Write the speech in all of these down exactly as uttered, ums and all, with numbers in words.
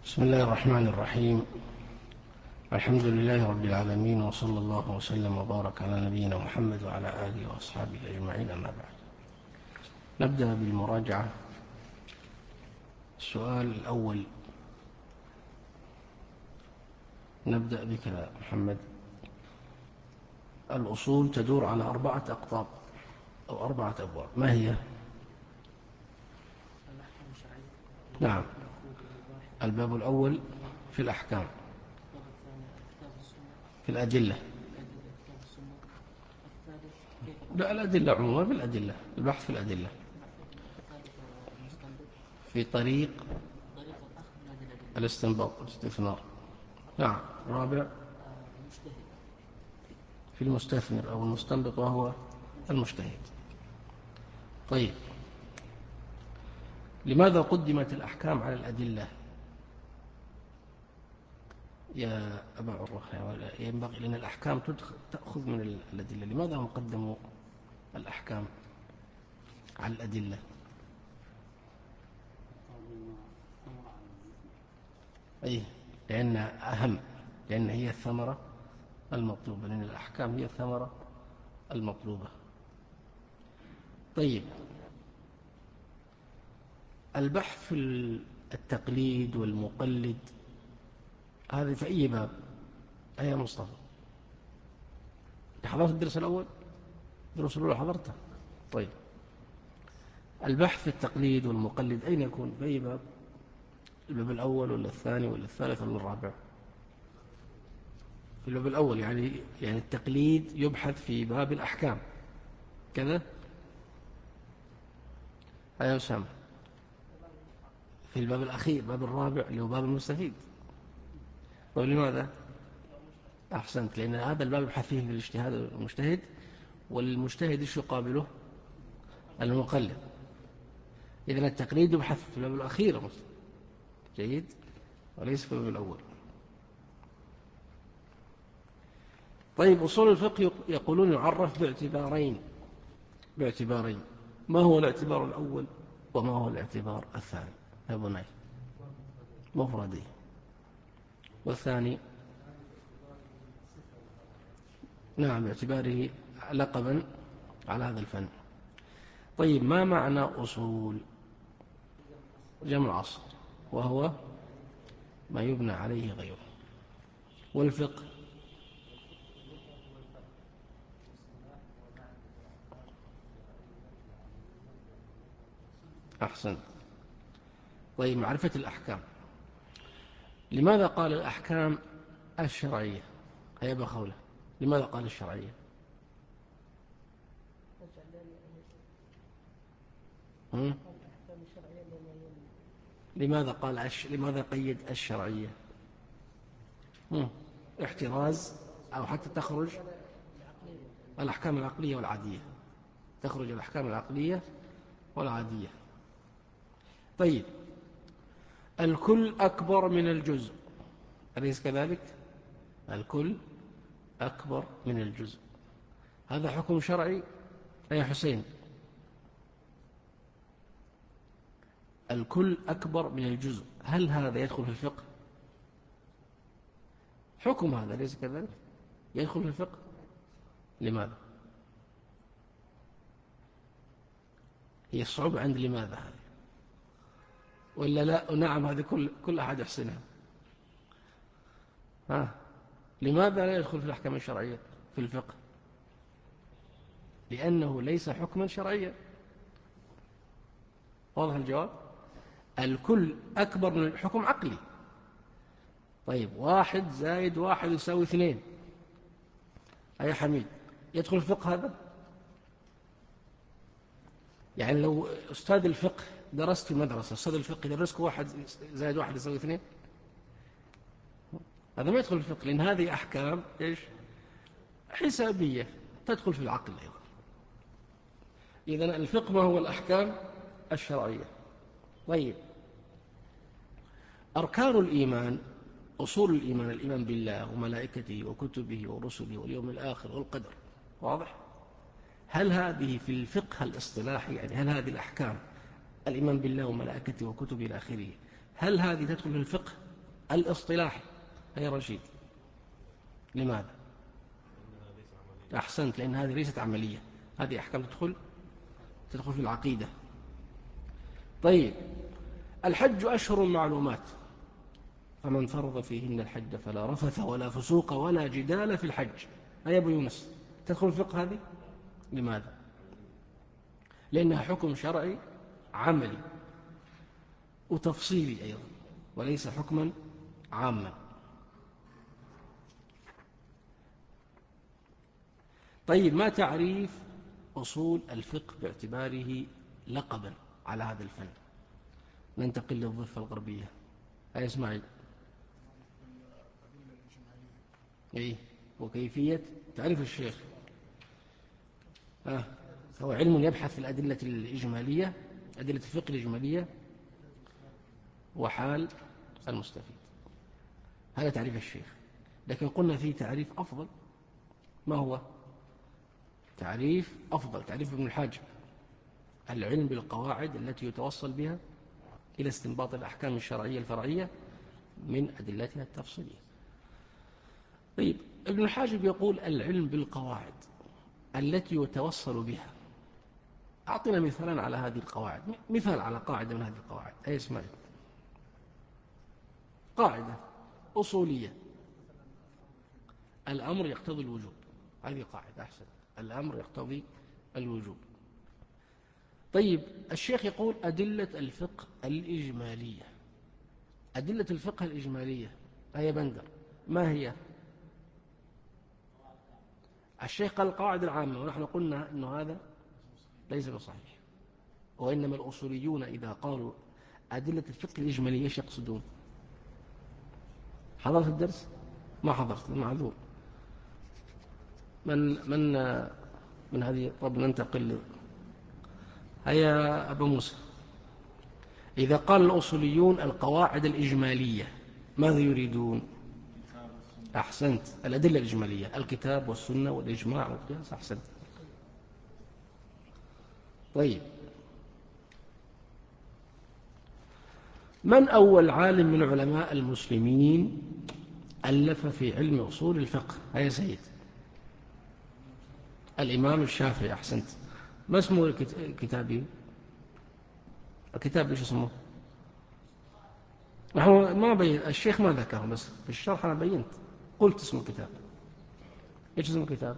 بسم الله الرحمن الرحيم. الحمد لله رب العالمين، وصلى الله وسلم وبارك على نبينا محمد وعلى آله وأصحابه أجمعين، أما بعد. نبدأ بالمراجعة. السؤال الأول، نبدأ بك يا محمد. الأصول تدور على أربعة أقطاب أو أربعة أبواب، ما هي؟ نعم، الباب الأول في الأحكام، في الأدلة. لا، الأدلة عموما، بالأدلة، البحث في الأدلة، في طريق الاستنباط والاستثناء. نعم. رابع، في المستثمر أو المستنبط وهو المجتهد. طيب، لماذا قدمت الأحكام على الأدلة يا أبا عروة؟ ينبغي لأن الأحكام تأخذ من الأدلة. لماذا هم قدموا الأحكام على الأدلة؟ أي لأن أهم، لأن هي الثمرة المطلوبة، لأن الأحكام هي الثمرة المطلوبة. طيب، البحث في التقليد والمقلد هذا في أي باب؟ أي مصطفى؟ حضرت الدرس الأول؟ الدرس الأول حضرته؟ طيب، البحث في التقليد والمقلد أين يكون؟ في أي باب؟ الباب الأول ولا الثاني ولا الثالث ولا الرابع؟ في الباب الأول. يعني يعني التقليد يبحث في باب الأحكام كذا. أيها أسامة، في الباب الأخير، باب الرابع اللي هو باب المستفيد. طيب، لماذا؟ أحسنت، لأن هذا الباب يبحث فيه في الاجتهاد المجتهد، والمجتهد ايش يقابله؟ المقلد. إذن التقليد يبحث في الباب الأخير. جيد، وليس في الباب الأول. طيب، أصول الفقه يقولون يعرف باعتبارين باعتبارين ما هو الاعتبار الأول وما هو الاعتبار الثاني؟ يا بني، مفردي. والثاني؟ نعم، باعتباره لقبا على هذا الفن. طيب، ما معنى أصول؟ جمع أصل، وهو ما يبنى عليه غيره. والفقه؟ أحسن. طيب، معرفة الأحكام. لماذا قال الأحكام الشرعية؟ يا أبا خولة، لماذا قال الشرعية؟ هم؟ لماذا قال أش... لماذا قيد الشرعية؟ هم؟ احتراز، أو حتى تخرج الأحكام العقلية والعادية، تخرج الأحكام العقلية والعادية. طيب، الكل أكبر من الجزء، أليس كذلك؟ الكل أكبر من الجزء، هذا حكم شرعي يا حسين. الكل أكبر من الجزء، هل هذا يدخل في الفقه؟ حكم هذا أليس كذلك؟ يدخل في الفقه. لماذا؟ هي الصعوبة عند لماذا هذه، ولا لا؟ نعم، هذه كل كل أحد يحسنها. ها، لماذا لا يدخل في الأحكام الشرعية في الفقه؟ لأنه ليس حكما شرعيا. واضح الجواب؟ الكل أكبر من الحكم عقلي. طيب، واحد زائد واحد يساوي اثنين، أي حميد، يدخل الفقه هذا؟ يعني لو أستاذ الفقه درست في المدرسة، أستاذ الفقه يدرسك واحد زائد واحد يساوي اثنين، هذا ما يدخل الفقه، لأن هذه أحكام إيش؟ حسابية، تدخل في العقل أيضا. إذن الفقه ما هو؟ الأحكام الشرعية. طيب، أركان الإيمان، أصول الإيمان، الإيمان بالله وملائكته وكتبه ورسله واليوم الآخر والقدر. واضح؟ هل هذه في الفقه الاصطلاحي، يعني هل هذه الأحكام، الإيمان بالله وملائكته وكتبه إلى آخره، هل هذه تدخل في الفقه الاصطلاح يا رشيد. لماذا؟ أحسنت، لأن هذه ليست عملية، هذه أحكام تدخل تدخل في العقيدة. طيب، الحج أشهر معلومات، فمن فرض فيهن الحج فلا رفث ولا فسوق ولا جدال في الحج. هيا أبو يونس، تدخل الفقه هذه؟ لماذا؟ لأنها حكم شرعي عملي وتفصيلي أيضا، وليس حكما عاما. طيب، ما تعريف أصول الفقه باعتباره لقبا على هذا الفن؟ ننتقل للضفة الغربية. هيا إسماعيل. إيه؟ وكيفية تعريف الشيخ؟ آه. هو علم يبحث في الأدلة الإجمالية، أدلة الفقه الإجمالية وحال المستفيد. هذا تعريف الشيخ. لكن قلنا فيه تعريف أفضل. ما هو؟ تعريف أفضل، تعريف ابن الحاج: العلم بالقواعد التي يتوصل بها إلى استنباط الأحكام الشرعية الفرعية من أدلتها التفصيلية. طيب، ابن الحاجب يقول العلم بالقواعد التي يتوصل بها. أعطنا مثالا على هذه القواعد، مثال على قاعدة من هذه القواعد. أي اسمعي، قاعدة أصولية: الأمر يقتضي الوجوب. هذه قاعدة. أحسن، الأمر يقتضي الوجوب. طيب، الشيخ يقول أدلة الفقه الإجمالية. أدلة الفقه الإجمالية أي بندر ما هي؟ الشيخ قال القواعد العامة، ونحن قلنا أنه هذا ليس بصحيح، وإنما الأصوليون إذا قالوا أدلة الفقه الإجمالية ايش يقصدون؟ حضرت الدرس؟ ما حضرت، معذور. من من من هذه؟ طب ننتقل. هيا أبو موسى. إذا قال الأصوليون القواعد الإجمالية ماذا يريدون؟ أحسنت، الأدلة الإجمالية: الكتاب والسنة والإجماع والقياس. أحسنت. طيب، من أول عالم من علماء المسلمين ألف في علم أصول الفقه؟ هيا سيد. الإمام الشافعي. أحسنت. ما اسمه كتابي؟ الكتاب ايش اسمه؟ نحن ما بين الشيخ ما ذكره، بس في الشرح أنا بينت قلت اسم الكتاب. ايش اسم الكتاب؟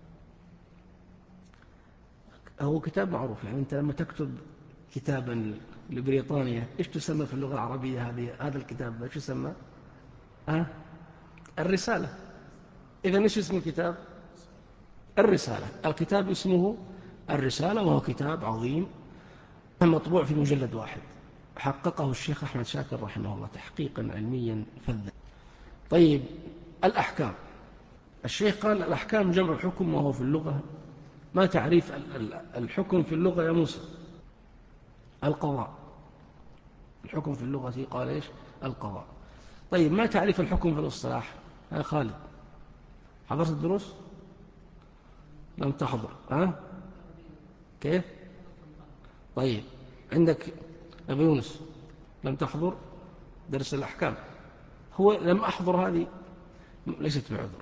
هو كتاب معروف، يعني أنت لما تكتب كتابا لبريطانيا ايش تسمى في اللغة العربية هذه هذا الكتاب؟ ايش يسمى؟ ها؟ الرسالة. إذا ايش اسم الكتاب؟ الرسالة. الكتاب اسمه الرسالة، وهو كتاب عظيم مطبوع في مجلد واحد، حققه الشيخ أحمد شاكر رحمه الله تحقيقا علميا فذا. طيب، الأحكام. الشيخ قال الأحكام جمع حكم، وهو في اللغة. ما تعريف الحكم في اللغة يا موسى؟ القضاء. الحكم في اللغة قال إيش؟ القضاء. طيب، ما تعريف الحكم في الاصطلاح يا خالد؟ حضرت الدروس؟ لم تحضر؟ ها؟ كيف؟ طيب، عندك أبو يونس لم تحضر درس الأحكام؟ هو لم أحضر هذه ليست بعذر،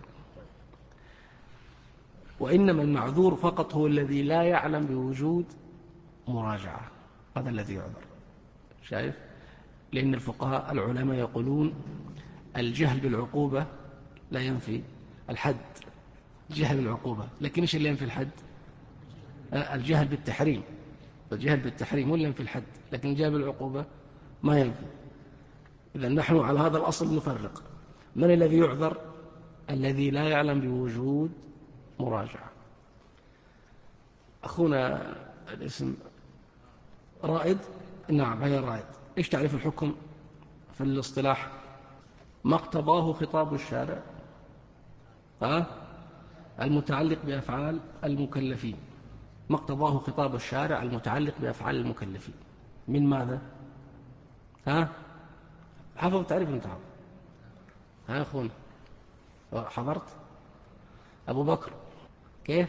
وإنما المعذور فقط هو الذي لا يعلم بوجود مراجعة، هذا الذي يعذر. شايف؟ لأن الفقهاء العلماء يقولون الجهل بالعقوبة لا ينفي الحد. جهل بالعقوبة، لكن إيش اللي ينفي الحد؟ الجهل بالتحريم. الجهل بالتحريم هو اللي ينفي الحد، لكن الجهل بالعقوبة ما ينفي. إذا نحن على هذا الأصل نفرق. من الذي يعذر؟ الذي لا يعلم بوجود مراجعة. أخونا الاسم رائد. نعم، هيا رائد. إيش تعرف الحكم في الاصطلاح؟ ما اقتضاه خطاب الشارع ها؟ المتعلق بأفعال المكلفين. ما اقتضاه خطاب الشارع المتعلق بأفعال المكلفين من ماذا؟ ها؟ حفظ تعريف انت حفظ. ها أخونا حضرت؟ أبو بكر كيف؟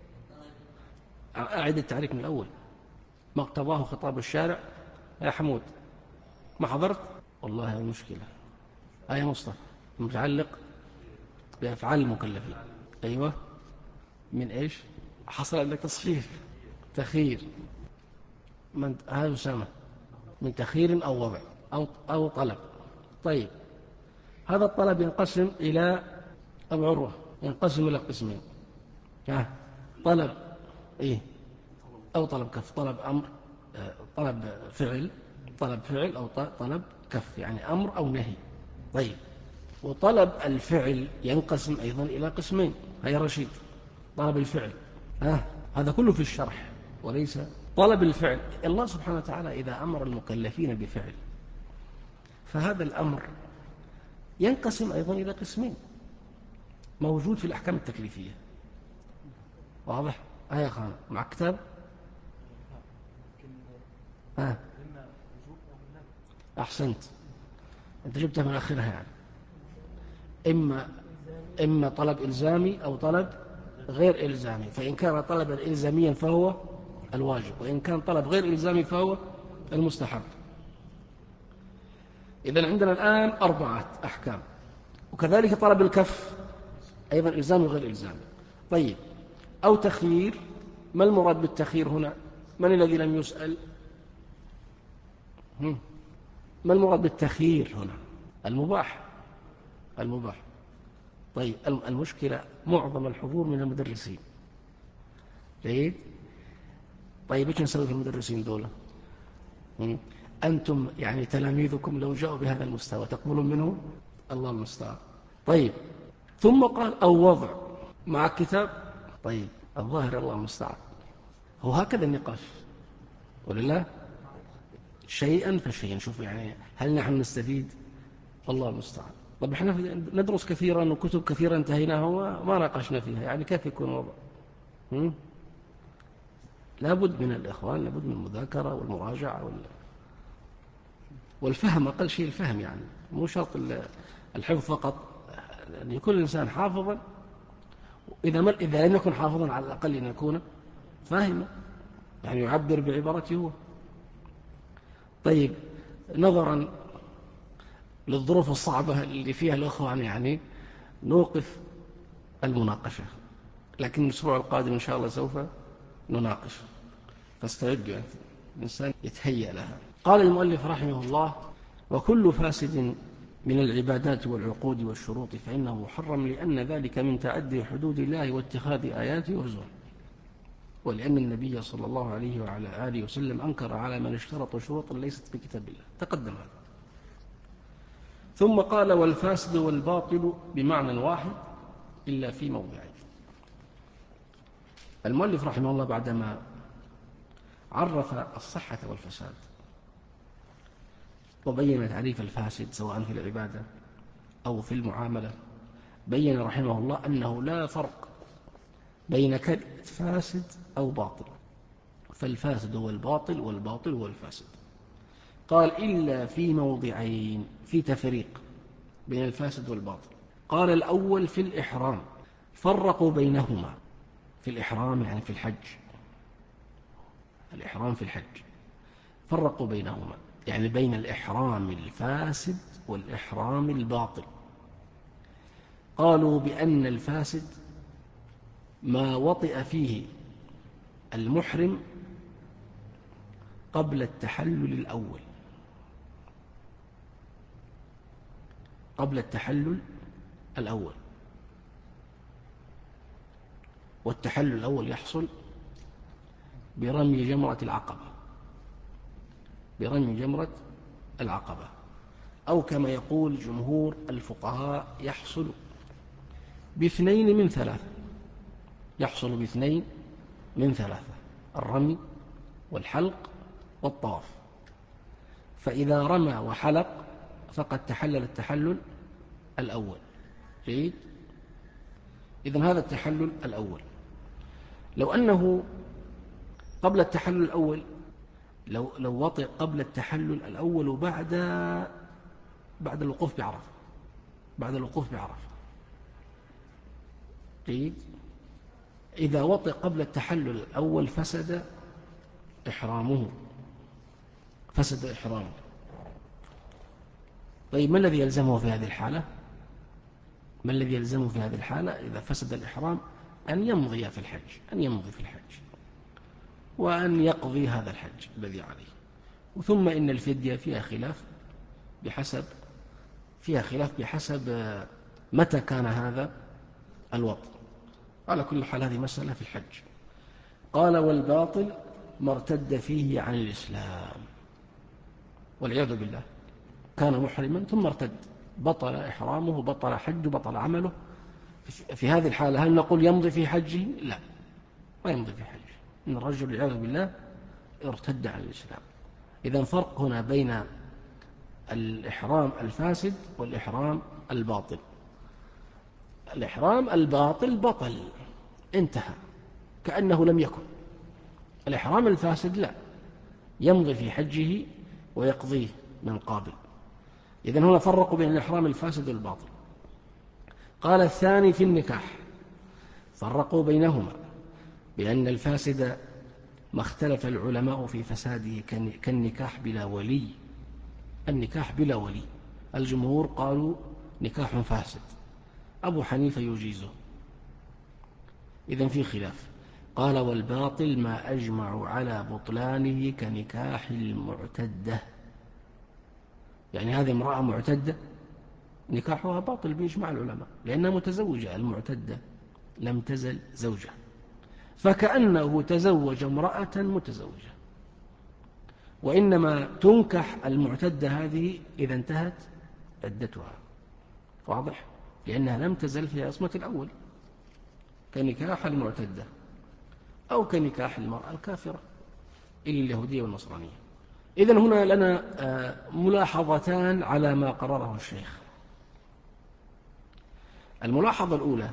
أعد التعريف من الأول. ما اقتضاه خطاب الشارع. يا حمود ما حضرت؟ والله هذه مشكلة. آية مصطفى متعلق بأفعال المكلفين. أيوة، من إيش؟ حصل عندك تصحيح تخيير. من هذا أسامة؟ من تخيير أو وضع أو, أو طلب. طيب، هذا الطلب ينقسم إلى أبو عروة، ينقسم إلى قسمين. ها، طلب إيه أو طلب كف. طلب أمر، طلب فعل، طلب فعل أو طلب كف، يعني أمر أو نهي. طيب، وطلب الفعل ينقسم أيضا إلى قسمين. هيا رشيد، طلب الفعل. ها، هذا كله في الشرح وليس طلب الفعل. الله سبحانه وتعالى إذا أمر المكلفين بفعل فهذا الأمر ينقسم أيضا إلى قسمين، موجود في الأحكام التكليفية. واضح؟ آية خانة مع كتاب. ها، أحسنت، أنت جبتها من آخرها. يعني إما إما طلب إلزامي أو طلب غير إلزامي. فإن كان طلبا إلزاميا فهو الواجب، وإن كان طلب غير إلزامي فهو المستحب. إذن عندنا الآن أربعة أحكام. وكذلك طلب الكف أيضا إلزامي وغير إلزامي. طيب، أو تخيير. ما المراد بالتخيير هنا؟ من الذي لم يسأل؟ هم. ما المراد بالتخيير هنا؟ المباح، المباح. طيب، المشكلة معظم الحضور من المدرسين. جيد. طيب، ايش نسوي في المدرسين دول؟ أنتم يعني تلاميذكم لو جاءوا بهذا المستوى تقبلون منه؟ الله المستعان. طيب، ثم قال أو وضع مع الكتاب. طيب، الظاهر الله المستعان. هو هكذا النقاش ولله شيئا فشيئا. شوف يعني هل نحن نستفيد؟ الله المستعان. طب احنا ندرس كثيرا وكتب كثيرا انتهيناها وما ناقشنا فيها، يعني كيف يكون وضع؟ هم؟ لابد من الإخوان، لابد من المذاكرة والمراجعة وال... والفهم. أقل شيء الفهم، يعني مو شرط الحفظ فقط، أن يكون الإنسان حافظا. إذا, ما... إذا لم يكن حافظا على الأقل أن يكون فاهما، يعني يعبر بعبارته هو. طيب، نظرا للظروف الصعبة اللي فيها الأخوان يعني نوقف المناقشة، لكن الأسبوع القادم إن شاء الله سوف نناقش، فاستعدوا يعني الإنسان يتهيأ لها. قال المؤلف رحمه الله: وكل فاسد من العبادات والعقود والشروط فإنه محرم، لأن ذلك من تعدي حدود الله واتخاذ آياته وزور، ولأن النبي صلى الله عليه وعلى آله وسلم أنكر على من اشترط شروطا ليست في كتاب الله. تقدم هذا. ثم قال: والفاسد والباطل بمعنى واحد إلا في موضعين. المؤلف رحمه الله بعدما عرف الصحة والفساد وبين تعريف الفاسد سواء في العبادة أو في المعاملة، بين رحمه الله أنه لا فرق بين كلمة فاسد أو باطل، فالفاسد هو الباطل والباطل هو الفاسد. قال: إلا في موضعين، في تفريق بين الفاسد والباطل. قال: الأول في الإحرام، فرقوا بينهما. في الإحرام يعني في الحج، الإحرام في الحج فرقوا بينهما، يعني بين الإحرام الفاسد والإحرام الباطل. قالوا بأن الفاسد ما وطئ فيه المحرم قبل التحلل الأول، قبل التحلل الأول والتحلل الأول يحصل برمي جمرة العقبة، برمي جمرة العقبة، أو كما يقول جمهور الفقهاء يحصل باثنين من ثلاثة، يحصل باثنين من ثلاثة: الرمي والحلق والطواف. فإذا رمى وحلق فقد تحلل التحلل الأول. جيد. إذن هذا التحلل الأول. لو أنه قبل التحلل الأول، لو, لو وطئ قبل التحلل الأول وبعد بعد الوقوف بعرفة، بعد الوقوف بعرفة. جيد. إذا وطئ قبل التحلل الأول فسد إحرامه، فسد إحرامه. طيب ما الذي يلزمه في هذه الحالة؟ ما الذي يلزمه في هذه الحالة إذا فسد الإحرام؟ أن يمضي في الحج، أن يمضي في الحج وأن يقضي هذا الحج الذي عليه. ثم إن الفدية فيها خلاف بحسب فيها خلاف بحسب متى كان هذا الوطن. على كل حال هذه مسألة في الحج. قال والباطل ما ارتد فيه عن الإسلام، والعياذ بالله، كان محرما ثم ارتد، بطل إحرامه، بطل حجه، بطل عمله. في هذه الحالة هل نقول يمضي في حجه؟ لا، ما يمضي في حجه، إن الرجل والعياذ بالله ارتد عن الإسلام. إذن فرق هنا بين الإحرام الفاسد والإحرام الباطل. الإحرام الباطل بطل، انتهى كأنه لم يكن. الإحرام الفاسد لا، يمضي في حجه ويقضيه من قابل. إذن هنا فرقوا بين الإحرام الفاسد والباطل. قال الثاني في النكاح، فرقوا بينهما بأن الفاسد ما اختلف العلماء في فساده كالنكاح بلا ولي. النكاح بلا ولي الجمهور قالوا نكاح فاسد، أبو حنيفة يجيزه، إذن في خلاف. قال والباطل ما أجمعوا على بطلانه كنكاح المعتدة، يعني هذه امرأة معتدة نكاحها باطل بإجماع العلماء لأنها متزوجة. المعتدة لم تزل زوجة، فكأنه تزوج امرأة متزوجة، وإنما تنكح المعتدة هذه إذا انتهت عدتها، واضح؟ لأنها لم تزل في عصمة الأول، كنكاح المعتدة أو كنكاح المرأة الكافرة إلى اليهودية والنصرانية. إذن هنا لنا ملاحظتان على ما قرره الشيخ. الملاحظة الأولى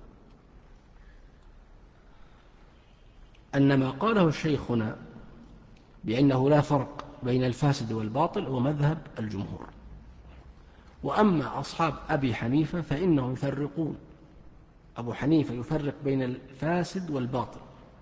أن ما قاله الشيخ هنا بأنه لا فرق بين الفاسد والباطل هو مذهب الجمهور، وأما أصحاب أبي حنيفة فإنهم يفرقون. أبو حنيفة يفرق بين الفاسد والباطل،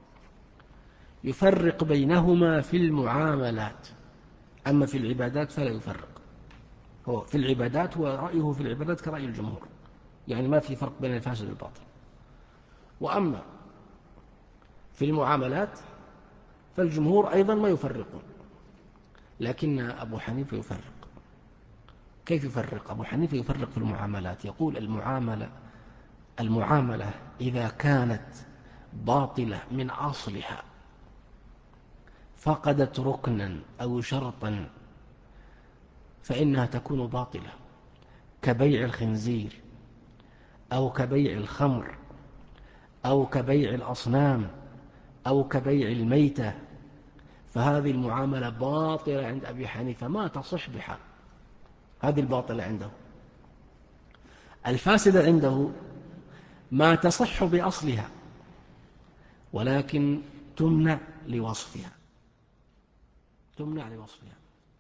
يفرق بينهما في المعاملات، أما في العبادات فلا يفرق. هو في العبادات ورأيه في العبادات كرأي الجمهور، يعني ما في فرق بين الفاسد والباطل. وأما في المعاملات فالجمهور أيضا ما يفرقون، لكن أبو حنيفة يفرق. كيف يفرق؟ أبو حنيفة يفرق في المعاملات، يقول المعاملة المعاملة إذا كانت باطلة من أصلها فقدت ركنا أو شرطا فإنها تكون باطلة، كبيع الخنزير أو كبيع الخمر أو كبيع الأصنام أو كبيع الميتة، فهذه المعاملة باطلة عند أبي حنيفة ما تصح بحال. هذه الباطلة عنده. الفاسدة عنده ما تصح بأصلها ولكن تمنع لوصفها، تمنع لوصفها.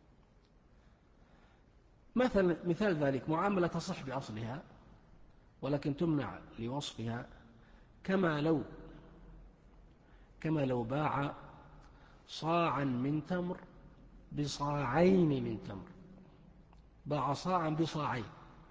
مثل مثال ذلك معاملة تصح بأصلها ولكن تمنع لوصفها، كما لو كما لو باع صاعا من تمر بصاعين من تمر، باع صاعا بصاعين.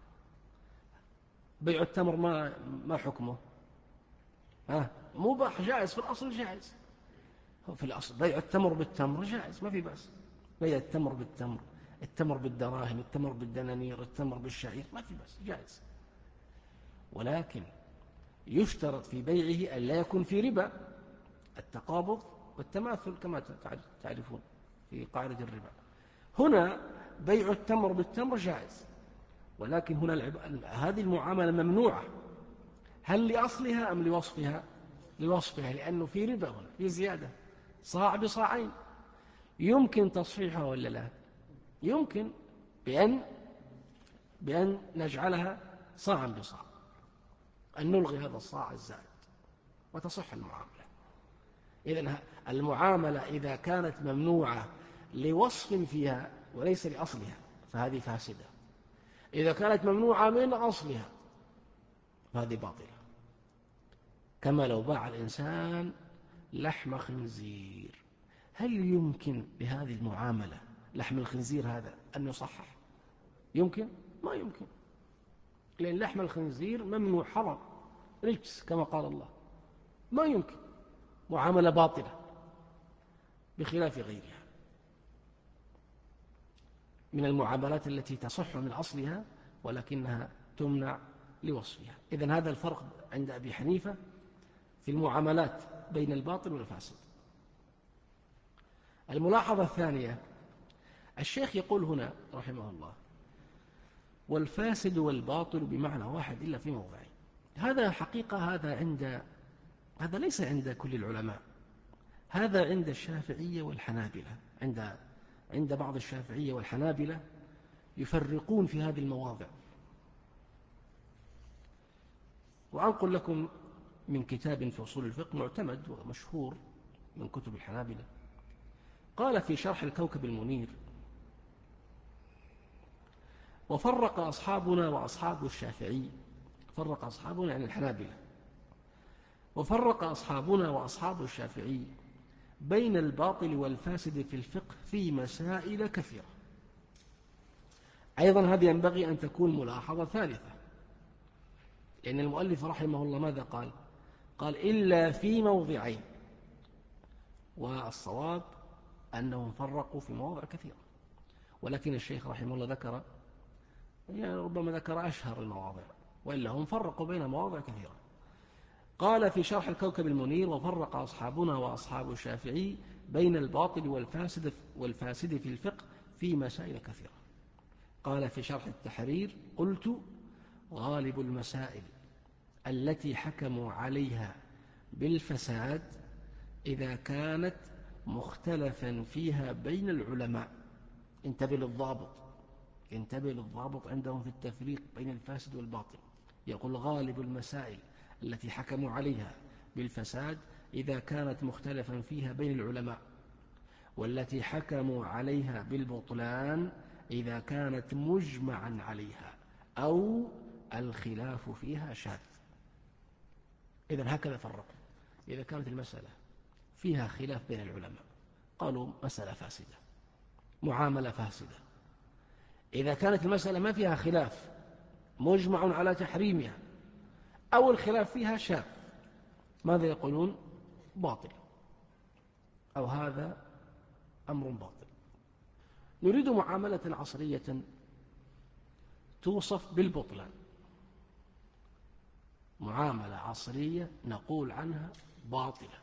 بيع التمر ما ما حكمه؟ ها، مباح جائز في الأصل، جائز في الأصل. بيع التمر بالتمر جائز، ما في بأس. بيع التمر بالتمر، التمر بالدراهم، التمر بالدنانير، التمر بالشعير، ما في بأس، جائز. ولكن يشترط في بيعه أن لا يكون في ربا، التقابض والتماثل كما تعرفون في قاعدة الربا. هنا بيع التمر بالتمر جائز، ولكن هنا العب... هذه المعاملة ممنوعة. هل لأصلها أم لوصفها؟ لوصفها، لأنه في ربا هنا، في زيادة، صاع بصاعين. يمكن تصحيحها ولا لا؟ يمكن، بأن بأن نجعلها صاعا بصاع، أن نلغي هذا الصاع الزائد وتصح المعاملة. إذن المعاملة إذا كانت ممنوعة لوصف فيها وليس لأصلها فهذه فاسدة. إذا كانت ممنوعة من أصلها فهذه باطلة، كما لو باع الإنسان لحم خنزير. هل يمكن بهذه المعاملة لحم الخنزير هذا أن يصحح؟ يمكن؟ ما يمكن، لأن لحم الخنزير ممنوع حرام رجس كما قال الله، ما يمكن، معاملة باطلة بخلاف غيرها من المعاملات التي تصح من أصلها ولكنها تمنع لوصفها. إذن هذا الفرق عند أبي حنيفة في المعاملات بين الباطل والفاسد. الملاحظة الثانية، الشيخ يقول هنا رحمه الله: والفاسد والباطل بمعنى واحد إلا في موضعين. هذا حقيقة هذا عند هذا ليس عند كل العلماء، هذا عند الشافعية والحنابلة. عند عند بعض الشافعية والحنابلة يفرقون في هذه المواضع. وأنقل لكم من كتاب في أصول الفقه معتمد ومشهور من كتب الحنابلة، قال في شرح الكوكب المنير: وفرق أصحابنا وأصحاب الشافعي، فرق أصحابنا عن الحنابلة، وفرق أصحابنا وأصحاب الشافعي بين الباطل والفاسد في الفقه في مسائل كثيرة. أيضا هذه ينبغي أن تكون ملاحظة ثالثة، لأن المؤلف رحمه الله ماذا قال؟ قال: إلا في موضعين، والصواب أنهم فرقوا في مواضع كثيرة، ولكن الشيخ رحمه الله ذكر يعني ربما ذكر أشهر المواضع، وإلا هم فرقوا بين مواضع كثيرة. قال في شرح الكوكب المنير: وفرق أصحابنا وأصحاب الشافعي بين الباطل والفاسد والفاسد في الفقه في مسائل كثيرة. قال في شرح التحرير: قلت: غالب المسائل التي حكموا عليها بالفساد إذا كانت مختلفا فيها بين العلماء. انتبه للضابط، انتبه للضابط عندهم في التفريق بين الفاسد والباطل. يقول: غالب المسائل التي حكموا عليها بالفساد إذا كانت مختلفا فيها بين العلماء، والتي حكموا عليها بالبطلان إذا كانت مجمعا عليها أو الخلاف فيها شاذ. إذن هكذا فرقوا. إذا كانت المسألة فيها خلاف بين العلماء قالوا مسألة فاسدة، معاملة فاسدة. إذا كانت المسألة ما فيها خلاف، مجمع على تحريمها أو الخلاف فيها شاذ، ماذا يقولون؟ باطل، أو هذا أمر باطل. نريد معاملة عصرية توصف بالبطلان، معاملة عصرية نقول عنها باطلة.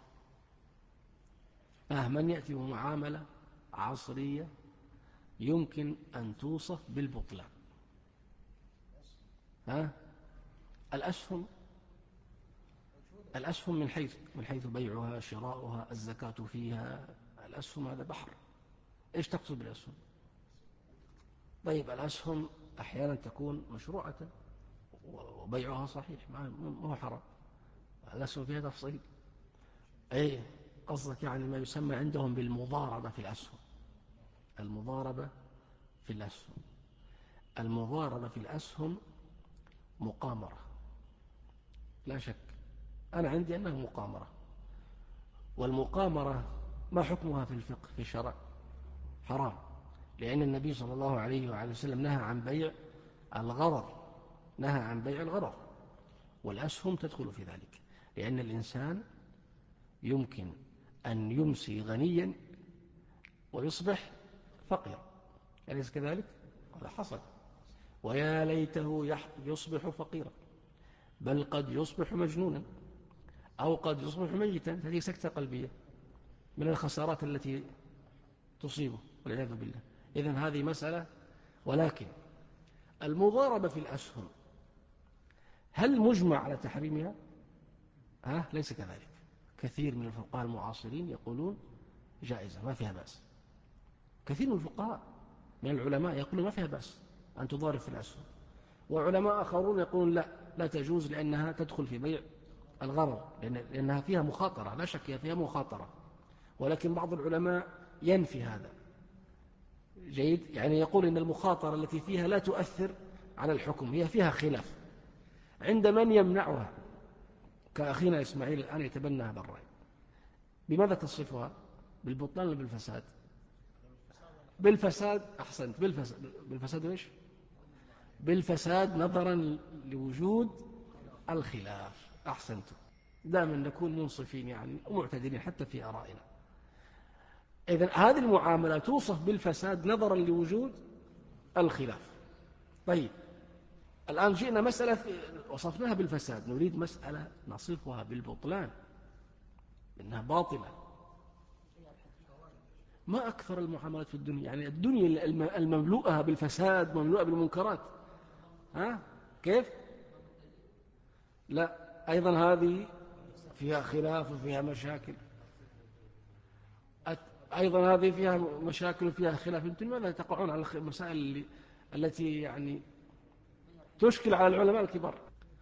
آه من يأتي بمعاملة عصرية يمكن أن توصف بالبطلان؟ ها؟ الأسهم، الأسهم من حيث من حيث بيعها، شراؤها، الزكاة فيها. الأسهم هذا بحر. إيش تقصد بالأسهم؟ طيب الأسهم أحيانا تكون مشروعة وبيعها صحيح، ما هو حرام. الأسهم فيها تفصيل. أي قصدك يعني ما يسمى عندهم بالمضاربة في الأسهم. المضاربة في الأسهم، المضاربة في الأسهم مقامرة لا شك. أنا عندي أنها مقامرة، والمقامرة ما حكمها في الفقه في الشرع؟ حرام، لأن النبي صلى الله عليه وعلى وسلم نهى عن بيع الغرر، نهى عن بيع الغرر، والأسهم تدخل في ذلك، لأن الإنسان يمكن أن يمسي غنيا ويصبح فقيرا، أليس كذلك؟ هذا حصل. ويا ليته يصبح فقيرا، بل قد يصبح مجنونا، أو قد يصبح ميتا. هذه سكتة قلبية من الخسارات التي تصيبه والعياذ بالله. إذن هذه مسألة. ولكن المضاربة في الأسهم هل مجمع على تحريمها؟ ها؟ ليس كذلك. كثير من الفقهاء المعاصرين يقولون جائزة، ما فيها بأس. كثير من الفقهاء من العلماء يقولون ما فيها بأس أن تضارب في الأسهم، وعلماء آخرون يقولون لا لا تجوز لأنها تدخل في بيع الغرر، لأنها فيها مخاطرة. لا شك فيها مخاطرة، ولكن بعض العلماء ينفي هذا. جيد، يعني يقول إن المخاطرة التي فيها لا تؤثر على الحكم، هي فيها خلاف عند من يمنعها، كأخينا إسماعيل الآن يتبنى هذا الرأي. بماذا تصفها؟ بالبطلان ولا بالفساد؟ بالفساد. أحسنت، بالفساد. بالفساد وإيش؟ بالفساد نظرا لوجود الخلاف. أحسنتم. دائما نكون منصفين يعني ومعتدلين حتى في آرائنا. إذن هذه المعاملة توصف بالفساد نظرا لوجود الخلاف. طيب الآن جئنا مسألة وصفناها بالفساد، نريد مسألة نصفها بالبطلان إنها باطلة. ما أكثر المعاملات في الدنيا، يعني الدنيا المملوءة بالفساد مملوءة بالمنكرات. ها كيف؟ لا أيضا هذه فيها خلاف وفيها مشاكل. أيضا هذه فيها مشاكل وفيها خلاف. أنتم ماذا تقعون على المسائل اللي التي يعني تشكل على العلماء الكبار؟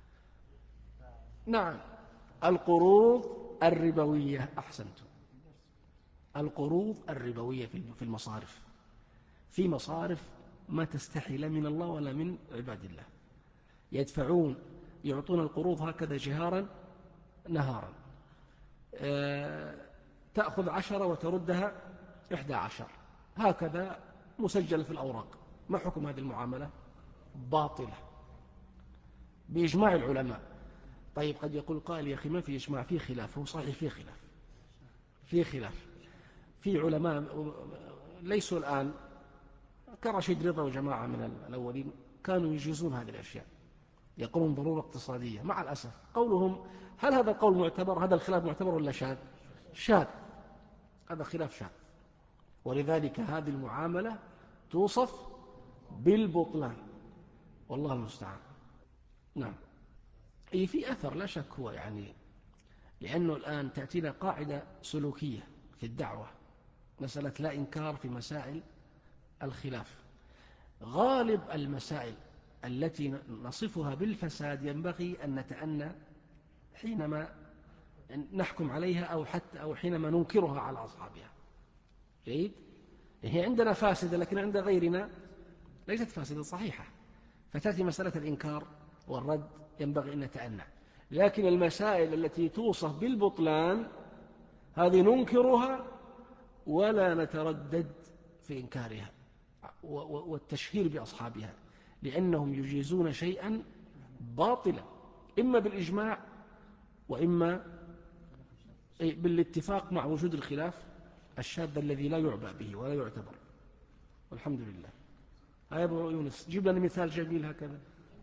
نعم القروض الربوية. أحسنتم. القروض الربوية في المصارف. في مصارف ما تستحي لا من الله ولا من عباد الله، يدفعون يعطون القروض هكذا جهارا نهارا. أه تأخذ عشرة وتردها إحدى عشر هكذا مسجل في الأوراق. ما حكم هذه المعاملة؟ باطلة بإجماع العلماء. طيب قد يقول قائل يا أخي ما في إجماع، في خلاف. هو صحيح في خلاف، في خلاف. في علماء ليسوا الآن كرشيد رضا وجماعة من الأولين كانوا يجيزون هذه الأشياء، يقولون ضرورة اقتصادية. مع الأسف قولهم، هل هذا القول معتبر؟ هذا الخلاف معتبر ولا شاذ؟ شاذ، هذا خلاف شاذ. ولذلك هذه المعاملة توصف بالبطلان والله المستعان. نعم. أي في أثر لا شك هو يعني، لأنه الآن تأتينا قاعدة سلوكية في الدعوة، مسألة لا إنكار في مسائل الخلاف. غالب المسائل التي نصفها بالفساد ينبغي أن نتأنى حينما نحكم عليها أو حتى أو حينما ننكرها على أصحابها. جيد؟ هي عندنا فاسدة لكن عند غيرنا ليست فاسدة صحيحة، فتأتي مسألة الإنكار والرد ينبغي أن نتأنى. لكن المسائل التي توصف بالبطلان هذه ننكرها ولا نتردد في إنكارها والتشهير بأصحابها، لأنهم يجيزون شيئا باطلا إما بالإجماع وإما بالاتفاق مع وجود الخلاف الشاذ الذي لا يعبأ به ولا يعتبر. والحمد لله. يا أبو يونس جيب لنا مثال جميل هكذا.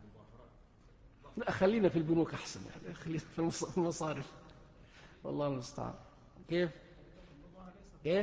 لا خلينا في البنوك أحسن، يعني خلينا في المصارف والله المستعان. كيف؟ كيف؟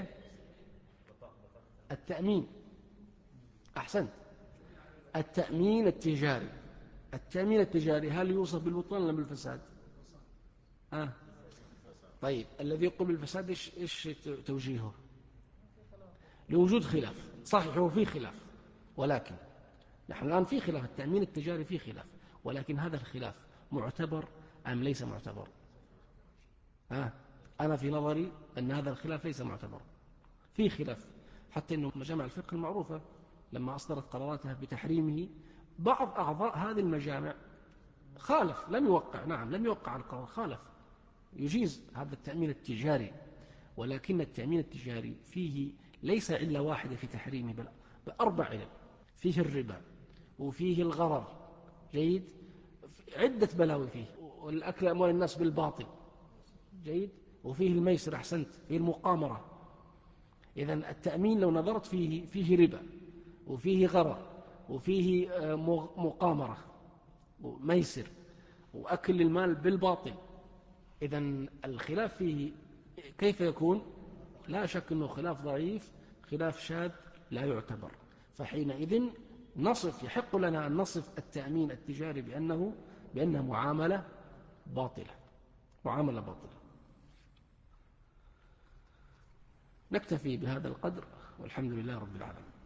التأمين. أحسنت. التأمين التجاري. التأمين التجاري هل يوصف بالبطلان ولا بالفساد؟ آه. طيب الذي يقول بالفساد إيش إيش توجيهه؟ لوجود خلاف. صحيح هو في خلاف، ولكن نحن الآن في خلاف. التأمين التجاري في خلاف، ولكن هذا الخلاف معتبر أم ليس معتبر؟ آه. أنا في نظري أن هذا الخلاف ليس معتبر، في خلاف. حتى أنه مجامع الفقه المعروفة لما أصدرت قراراتها بتحريمه بعض أعضاء هذه المجامع خالف، لم يوقع. نعم لم يوقع القرار، خالف. يجيز هذا التأمين التجاري، ولكن التأمين التجاري فيه ليس علة واحدة في تحريمه بل بأربع علل. فيه الربا وفيه الغرر، جيد، عدة بلاوي فيه، والأكل أموال الناس بالباطل، جيد، وفيه الميسر. أحسنت. فيه المقامرة. إذن التأمين لو نظرت فيه فيه ربا وفيه غرر وفيه مقامرة وميسر وأكل المال بالباطل. إذن الخلاف فيه كيف يكون؟ لا شك أنه خلاف ضعيف، خلاف شاذ لا يعتبر. فحينئذ نصف يحق لنا أن نصف التأمين التجاري بأنه بأنه معاملة باطلة، معاملة باطلة. نكتفي بهذا القدر والحمد لله رب العالمين.